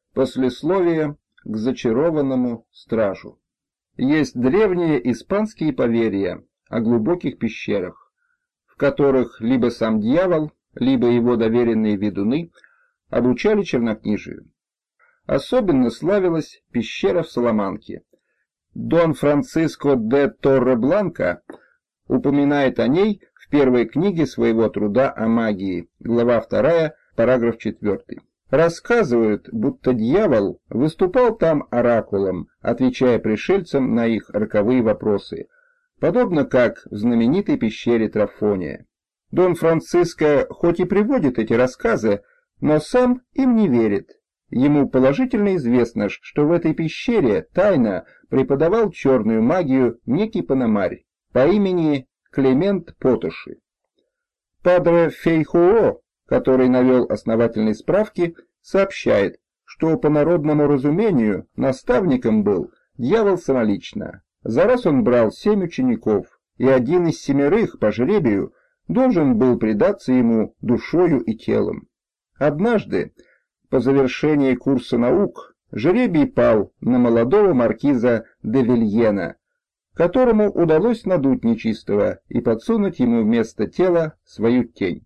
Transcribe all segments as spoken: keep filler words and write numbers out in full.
Послесловие к зачарованному стражу. Есть древние испанские поверья о глубоких пещерах, в которых либо сам дьявол, либо его доверенные ведуны обучали чернокнижию. Особенно славилась пещера в Саламанке. Дон Франциско де Торребланка упоминает о ней в первой книге своего труда о магии, глава вторая, параграф четвёртый. Рассказывают, будто дьявол выступал там оракулом, отвечая пришельцам на их роковые вопросы, подобно как в знаменитой пещере Трафония. Дон Франциско хоть и приводит эти рассказы, но сам им не верит. Ему положительно известно, что в этой пещере тайно преподавал черную магию некий пономарь по имени Климент Потуши. Падре Фейхоо, который навел основательные справки, сообщает, что по народному разумению наставником был дьявол самолично. За раз он брал семь учеников, и один из семерых по жребию должен был предаться ему душою и телом. Однажды, по завершении курса наук, жребий пал на молодого маркиза де Вильена, которому удалось надуть нечистого и подсунуть ему вместо тела свою тень.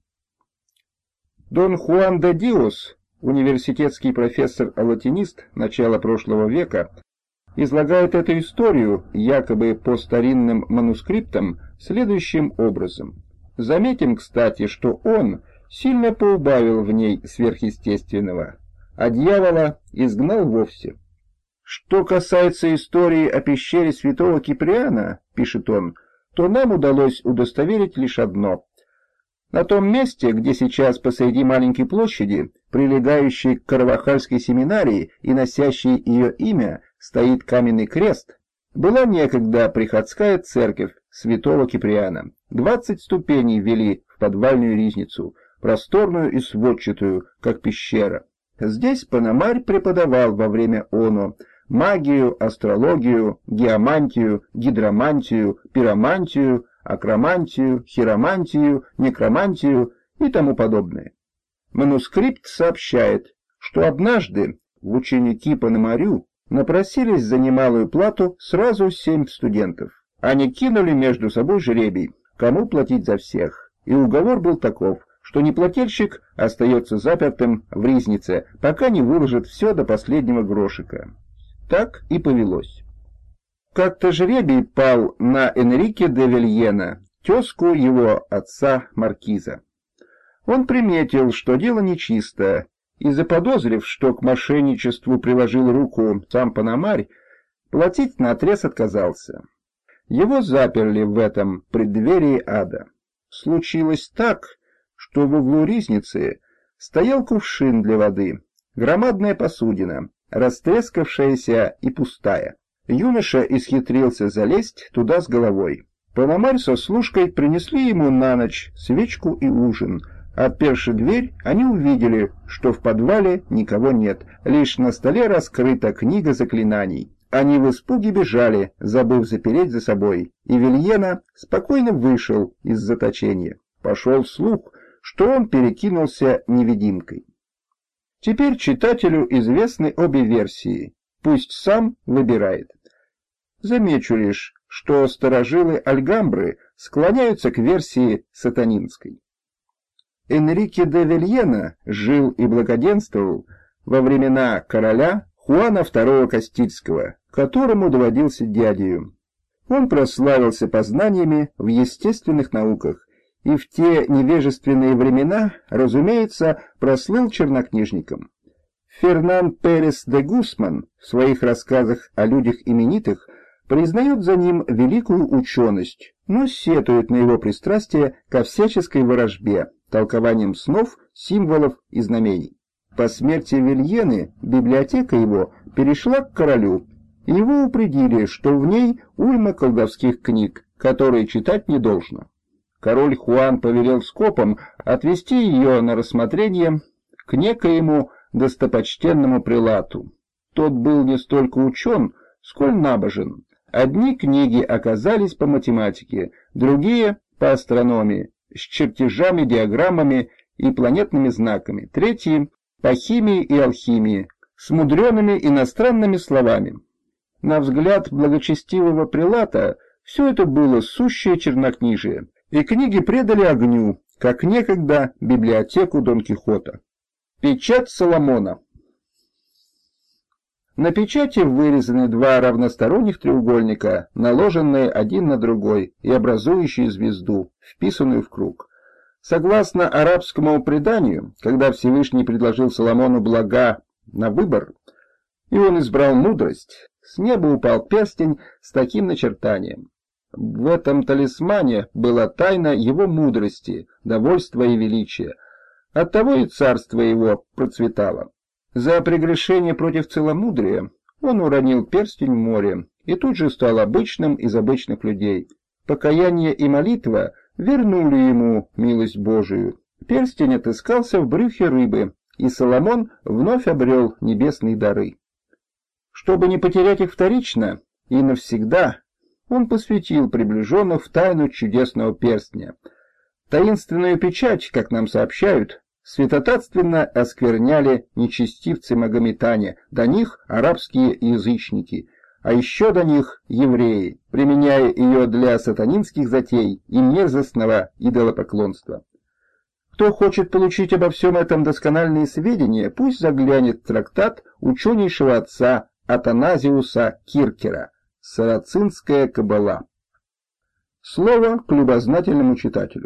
Дон Хуан де Диос, университетский профессор-латинист начала прошлого века, излагает эту историю якобы по старинным манускриптам следующим образом. Заметим, кстати, что он сильно поубавил в ней сверхъестественного, а дьявола изгнал вовсе. Что касается истории о пещере святого Киприана, пишет он, то нам удалось удостоверить лишь одно. На том месте, где сейчас посреди маленькой площади, прилегающей к Карвахальской семинарии и носящей ее имя, стоит каменный крест, была некогда приходская церковь святого Киприана. Двадцать ступеней вели в подвальную ризницу, просторную и сводчатую, как пещера. Здесь пономарь преподавал во время оно магию, астрологию, геомантию, гидромантию, пиромантию, акромантию, хиромантию, некромантию и тому подобное. Манускрипт сообщает, что однажды в ученики пономарю напросились за немалую плату сразу семь студентов. Они кинули между собой жребий, кому платить за всех, и уговор был таков, что неплательщик остается запертым в ризнице, пока не выложит все до последнего грошика. Так и повелось. Как-то жребий пал на Энрике де Вильена, тезку его отца маркиза. Он приметил, что дело нечисто, и, заподозрив, что к мошенничеству приложил руку сам пономарь, платить наотрез отказался. Его заперли в этом преддверии ада. Случилось так, что в углу ризницы стоял кувшин для воды, громадная посудина, растрескавшаяся и пустая. Юноша исхитрился залезть туда с головой. Пономарь со служкой принесли ему на ночь свечку и ужин. Отперши дверь, они увидели, что в подвале никого нет, лишь на столе раскрыта книга заклинаний. Они в испуге бежали, забыв запереть за собой, и Вильена спокойно вышел из заточения. Пошел слух, что он перекинулся невидимкой. Теперь читателю известны обе версии, пусть сам выбирает. Замечу лишь, что старожилы Альгамбры склоняются к версии сатанинской. Энрике де Вильена жил и благоденствовал во времена короля Хуана второго Кастильского, которому доводился дядею. Он прославился познаниями в естественных науках, и в те невежественные времена, разумеется, прослыл чернокнижником. Фернан Перес де Гусман в своих рассказах о людях именитых признает за ним великую ученость, но сетует на его пристрастие ко всяческой ворожбе, толкованием снов, символов и знамений. По смерти Вильены библиотека его перешла к королю, и его упредили, что в ней уйма колдовских книг, которые читать не должно. Король Хуан повелел скопом отвести ее на рассмотрение к некоему достопочтенному прилату. Тот был не столько учен, сколь набожен. Одни книги оказались по математике, другие — по астрономии, с чертежами, диаграммами и планетными знаками, третьи — по химии и алхимии, с мудреными иностранными словами. На взгляд благочестивого прилата все это было сущее чернокнижие, и книги предали огню, как некогда библиотеку Дон Кихота. Печать Соломона. На печати вырезаны два равносторонних треугольника, наложенные один на другой и образующие звезду, вписанную в круг. Согласно арабскому преданию, когда Всевышний предложил Соломону блага на выбор, и он избрал мудрость, с неба упал перстень с таким начертанием. В этом талисмане была тайна его мудрости, довольства и величия. Оттого и царство его процветало. За прегрешение против целомудрия он уронил перстень в море и тут же стал обычным из обычных людей. Покаяние и молитва вернули ему милость Божию. Перстень отыскался в брюхе рыбы, и Соломон вновь обрел небесные дары. Чтобы не потерять их вторично и навсегда, он посвятил приближенных в тайну чудесного перстня. Таинственную печать, как нам сообщают, святотатственно оскверняли нечестивцы-магометане, до них арабские язычники, а еще до них евреи, применяя ее для сатанинских затей и мерзостного идолопоклонства. Кто хочет получить обо всем этом доскональные сведения, пусть заглянет в трактат ученейшего отца Атаназиуса Киркера «Сарацинская каббала». Слово к любознательному читателю.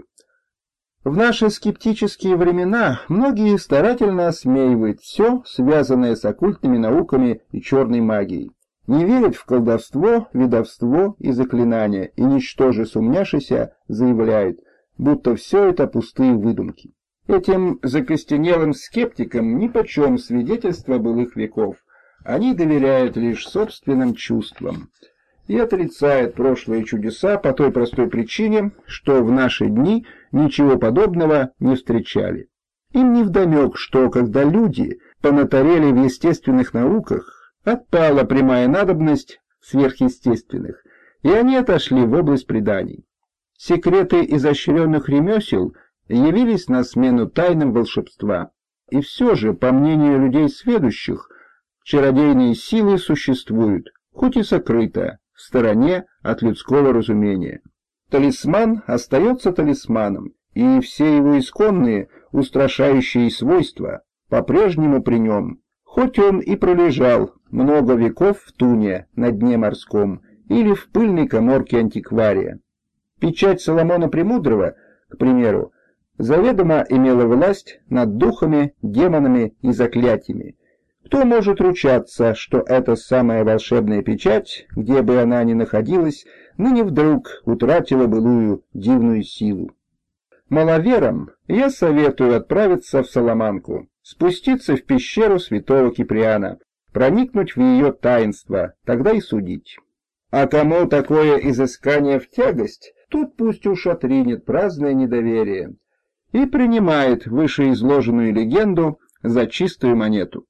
В наши скептические времена многие старательно осмеивают все, связанное с оккультными науками и черной магией. Не верят в колдовство, ведовство и заклинания, и ничтоже сумняшися заявляют, будто все это пустые выдумки. Этим закостенелым скептикам нипочем свидетельства былых веков. Они доверяют лишь собственным чувствам и отрицают прошлые чудеса по той простой причине, что в наши дни ничего подобного не встречали. Им невдомек, что когда люди понатарели в естественных науках, отпала прямая надобность в сверхъестественных, и они отошли в область преданий. Секреты изощренных ремесел явились на смену тайнам волшебства. И все же, по мнению людей сведущих, чародейные силы существуют, хоть и сокрыто, в стороне от людского разумения. Талисман остается талисманом, и все его исконные устрашающие свойства по-прежнему при нем, хоть он и пролежал много веков в туне на дне морском или в пыльной каморке антиквария. Печать Соломона Премудрого, к примеру, заведомо имела власть над духами, демонами и заклятиями. Кто может ручаться, что эта самая волшебная печать, где бы она ни находилась, ныне вдруг утратила былую дивную силу? Маловерам я советую отправиться в Соломанку, спуститься в пещеру святого Киприана, проникнуть в ее таинство, тогда и судить. А кому такое изыскание в тягость, тут пусть уж отринет праздное недоверие и принимает вышеизложенную легенду за чистую монету.